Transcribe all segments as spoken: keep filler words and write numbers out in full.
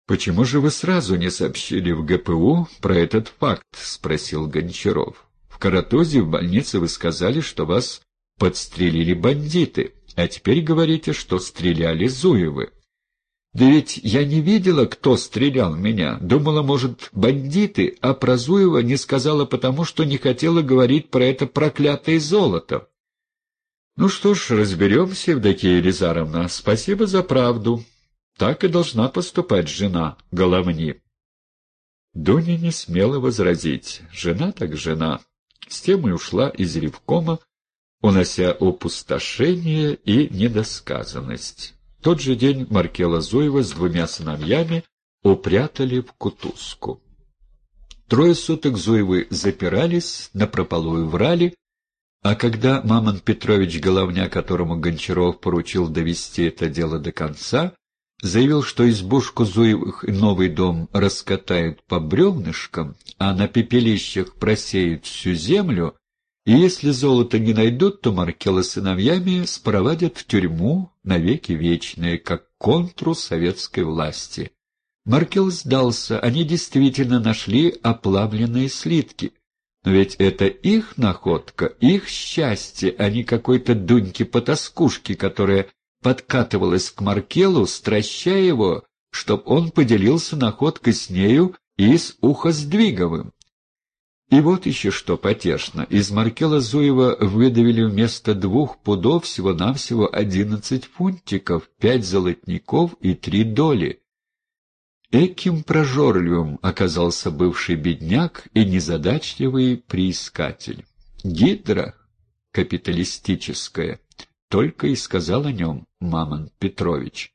«Почему же вы сразу не сообщили в гэ пэ у про этот факт?» — спросил Гончаров. «В Каратузе, в больнице вы сказали, что вас подстрелили бандиты, а теперь говорите, что стреляли Зуевы». «Да ведь я не видела, кто стрелял в меня. Думала, может, бандиты, а про Зуева не сказала потому, что не хотела говорить про это проклятое золото». «Ну что ж, разберемся, Евдокия Елизаровна. Спасибо за правду. Так и должна поступать жена Головни». Дуня не смела возразить. Жена так жена. С тем и ушла из ревкома, унося опустошение и недосказанность. В тот же день Маркела Зуева с двумя сыновьями упрятали в кутузку. Трое суток Зуевы запирались, напропалую врали, а когда Мамонт Петрович Головня, которому Гончаров поручил довести это дело до конца, заявил, что избушку Зуевых и новый дом раскатают по бревнышкам, а на пепелищах просеют всю землю, и если золото не найдут, то Маркела с сыновьями спровадят в тюрьму навеки вечные, как контру советской власти. Маркел сдался, они действительно нашли оплавленные слитки. Но ведь это их находка, их счастье, а не какой-то Дуньки-потаскушки, которая подкатывалась к Маркелу, стращая его, чтоб он поделился находкой с нею и с Ухоздвиговым. И вот еще что потешно. Из Маркела Зуева выдавили вместо двух пудов всего-навсего одиннадцать фунтиков, пять золотников и три доли. Эким прожорливым оказался бывший бедняк и незадачливый приискатель. Гидра капиталистическая, только и сказал о нем Мамонт Петрович.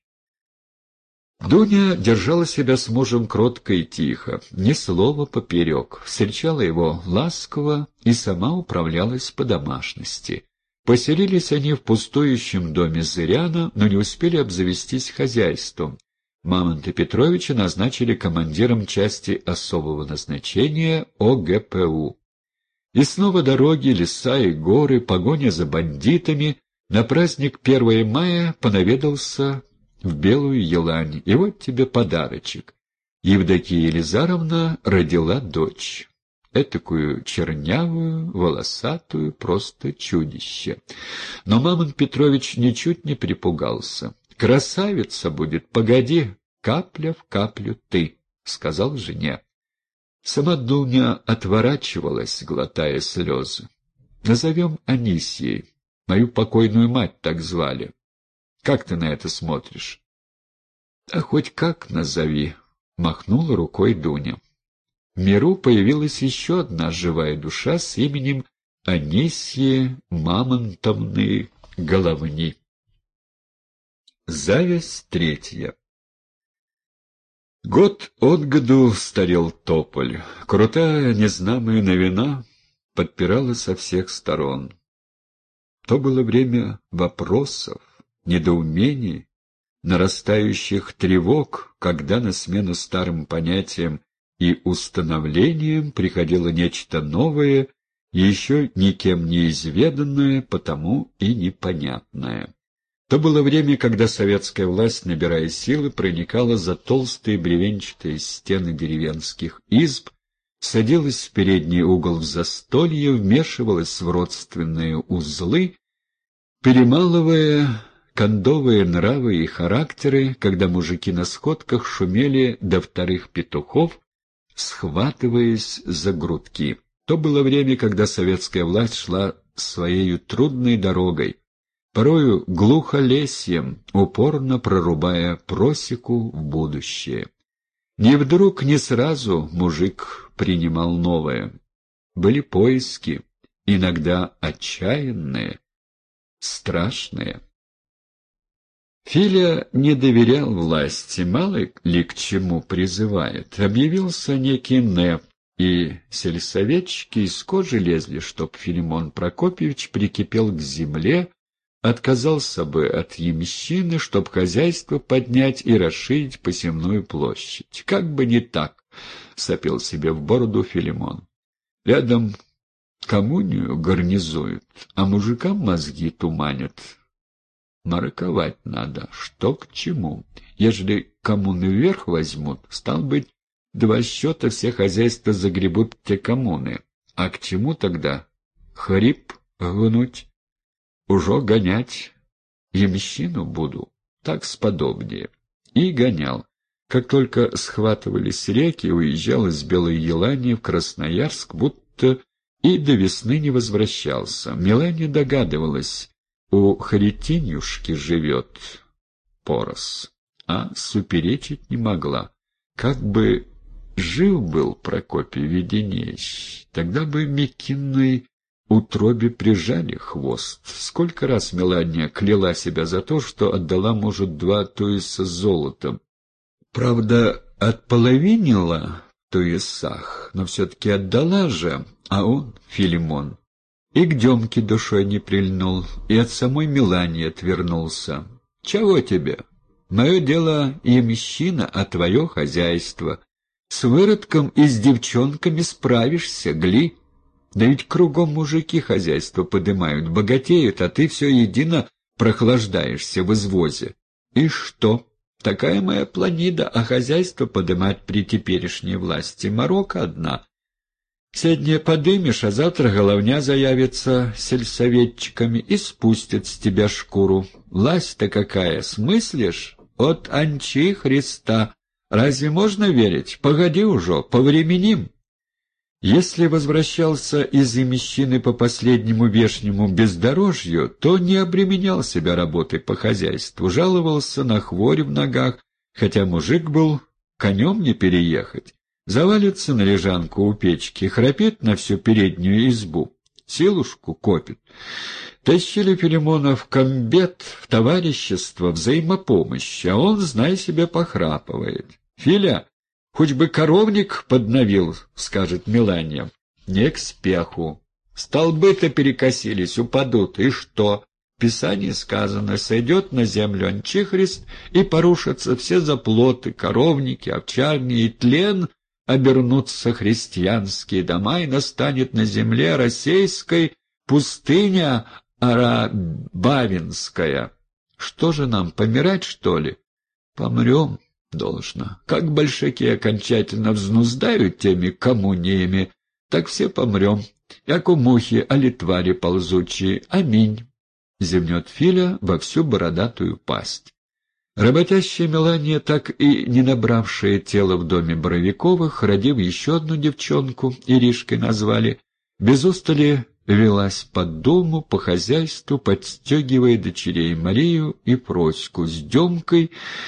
Дуня держала себя с мужем кротко и тихо, ни слова поперек, встречала его ласково и сама управлялась по домашности. Поселились они в пустующем доме Зыряна, но не успели обзавестись хозяйством. Мамонта Петровича назначили командиром части особого назначения о гэ пэ у. И снова дороги, леса и горы, погоня за бандитами. На праздник первого мая понаведался в Белую Елань, и вот тебе подарочек. Евдокия Елизаровна родила дочь. Этакую чернявую, волосатую, просто чудище. Но Мамонт Петрович ничуть не припугался. «Красавица будет, погоди, капля в каплю ты», — сказал жене. Сама Дуня отворачивалась, глотая слезы. «Назовем Анисьей. Мою покойную мать так звали. Как ты на это смотришь?» «А хоть как назови», — махнула рукой Дуня. В миру появилась еще одна живая душа с именем Анисьи Мамонтовны Головни. Зависть третья. Год от году старел тополь. Крутая, незнамая новина подпирала со всех сторон. То было время вопросов, недоумений, нарастающих тревог, когда на смену старым понятиям и установлениям приходило нечто новое, еще никем неизведанное, потому и непонятное. То было время, когда советская власть, набирая силы, проникала за толстые бревенчатые стены деревенских изб, садилась в передний угол в застолье, вмешивалась в родственные узлы, перемалывая кондовые нравы и характеры, когда мужики на сходках шумели до вторых петухов, схватываясь за грудки. То было время, когда советская власть шла своею трудной дорогой, порою глухолесьем, упорно прорубая просеку в будущее. Не вдруг, не сразу мужик принимал новое. Были поиски, иногда отчаянные, страшные. Филя не доверял власти, мало ли к чему призывает. Объявился некий Нэп, и сельсоветчики из кожи лезли, чтоб Филимон Прокопьевич прикипел к земле, отказался бы от ямщины, чтоб хозяйство поднять и расширить посевную площадь. Как бы не так, — сопел себе в бороду Филимон. Рядом коммунию гарнизуют, а мужикам мозги туманят. Мараковать надо, что к чему. Ежели коммуны вверх возьмут, стал быть, два счета все хозяйства загребут те коммуны. А к чему тогда? Хрип гнуть? Ужо гонять? Ямщину буду? Так сподобнее. И гонял. Как только схватывались реки, уезжал из Белой Елани в Красноярск, будто и до весны не возвращался. Мелания догадывалась, у Харитинюшки живет порос, а суперечить не могла. Как бы жив был Прокопий Веденеевич, тогда бы Микиной утробе прижали хвост. Сколько раз Мелания кляла себя за то, что отдала, может, два туиса золотом. Правда, отполовинила в туисах, но все-таки отдала же, а он, Филимон, и к Демке душой не прильнул, и от самой Мелании отвернулся. «Чего тебе? Мое дело ямщина, а твое хозяйство. С выродком и с девчонками справишься, гли. Да ведь кругом мужики хозяйство подымают, богатеют, а ты все едино прохлаждаешься в извозе. И что? Такая моя планида, а хозяйство подымать при теперешней власти морока одна». Сегодня подымешь, а завтра головня заявится сельсоветчиками и спустит с тебя шкуру. Власть-то какая, смыслишь? От Анчи Христа. Разве можно верить? Погоди уже, повременим. Если возвращался из Ямщины по последнему вешнему бездорожью, то не обременял себя работой по хозяйству, жаловался на хворь в ногах, хотя мужик был, конем не переехать. Завалится на лежанку у печки, храпит на всю переднюю избу, силушку копит. Тащили Филимона в комбет, в товарищество, взаимопомощь, а он, знай себе, похрапывает. «Филя, хоть бы коровник подновил», — скажет Мелания. «Не к спеху. Столбы-то перекосились, упадут, и что?» В Писании сказано: «Сойдет на землю Анчихрист, и порушатся все заплоты, коровники, овчарни, и тлен обернутся христианские дома, и настанет на земле российской пустыня арабавинская». Что же нам, помирать, что ли? Помрем должно. Как большаки окончательно взнуздают теми коммуниями, так все помрем, як у мухи, али твари ползучие. Аминь. Зевнет Филя во всю бородатую пасть. Работящая Мелания, так и не набравшая тело в доме Боровиковых, родив еще одну девчонку, Иришкой назвали, без устали велась по дому, по хозяйству, подстегивая дочерей Марию и Проську с Демкой,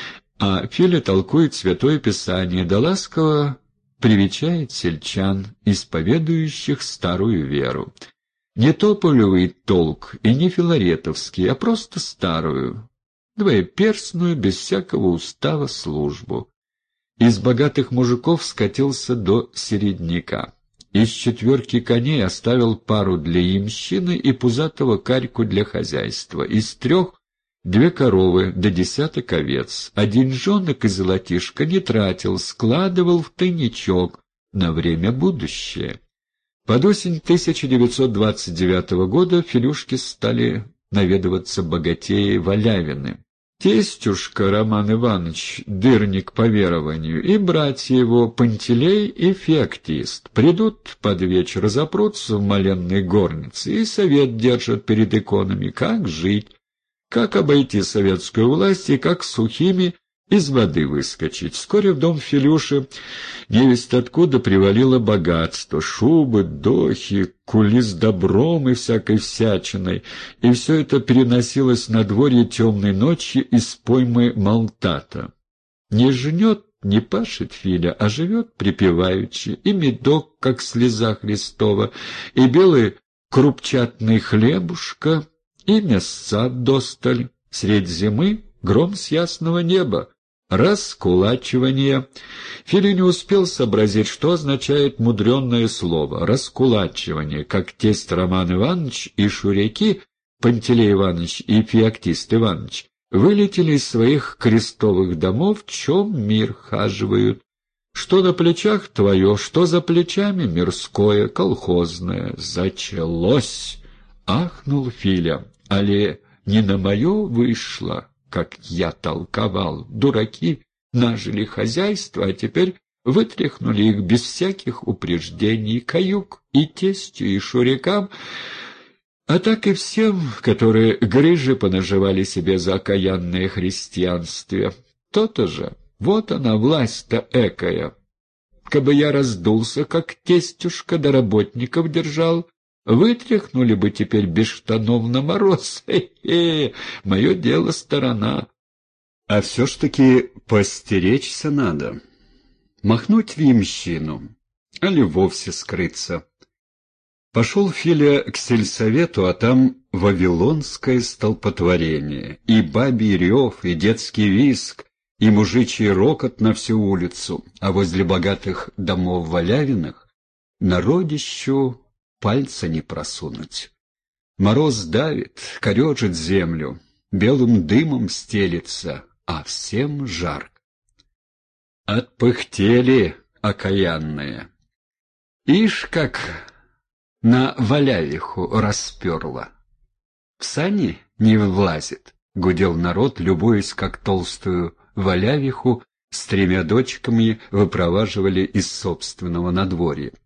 а Филя толкует Святое Писание, да ласково привечает сельчан, исповедующих старую веру. Не тополевый толк и не филаретовский, а просто старую, двоеперстную, без всякого устава службу. Из богатых мужиков скатился до середняка. Из четверки коней оставил пару для ямщины и пузатого карьку для хозяйства. Из трех — две коровы да десяток овец. Один жонок и золотишко не тратил, складывал в тайничок на время будущее. Под осень тысяча девятьсот двадцать девятого года Филюшке стали наведываться богатеи Валявины. Тестюшка Роман Иванович, дырник по верованию, и братья его Пантелей и Феоктист придут под вечер, запрутся в моленной горнице и совет держат перед иконами, как жить, как обойти советскую власть и как сухими из воды выскочить. Вскоре в дом Филюши невесть откуда привалило богатство, шубы, дохи, кули с добром и всякой всячиной, и все это переносилось на дворе темной ночи из поймы Малтата. Не жнет, не пашет Филя, а живет припеваючи, и медок, как слеза Христова, и белый крупчатный хлебушка, и мясца досталь. Средь зимы гром с ясного неба. Раскулачивание. Филя не успел сообразить, что означает мудренное слово «раскулачивание», как тесть Роман Иванович и шуряки, Пантелей Иванович и Феоктист Иванович, вылетели из своих крестовых домов, в чем мир хаживают. Что на плечах твое, что за плечами мирское, колхозное. Зачалось! Ахнул Филя. Але не на мое вышло, как я толковал. Дураки нажили хозяйство, а теперь вытряхнули их без всяких упреждений, каюк и тестю, и шурикам, а так и всем, которые грыжи понаживали себе за окаянное христианстве. То-то же, вот она, власть-то экая. Кабы я раздулся, как тестюшка, да работников держал, вытряхнули бы теперь без штанов на мороз. Хе-хе, мое дело сторона. А все ж таки постеречься надо. Махнуть в ямщину, али вовсе скрыться. Пошел Филя к сельсовету, а там вавилонское столпотворение, и бабий рев, и детский визг, и мужичий рокот на всю улицу, а возле богатых домов Валявиных народищу пальца не просунуть. Мороз давит, корежит землю, белым дымом стелится, а всем жарко. Отпыхтели окаянные. Ишь, как на Валявиху расперло. В сани не влазит, — гудел народ, любуясь, как толстую Валявиху с тремя дочками выпроваживали из собственного надворья.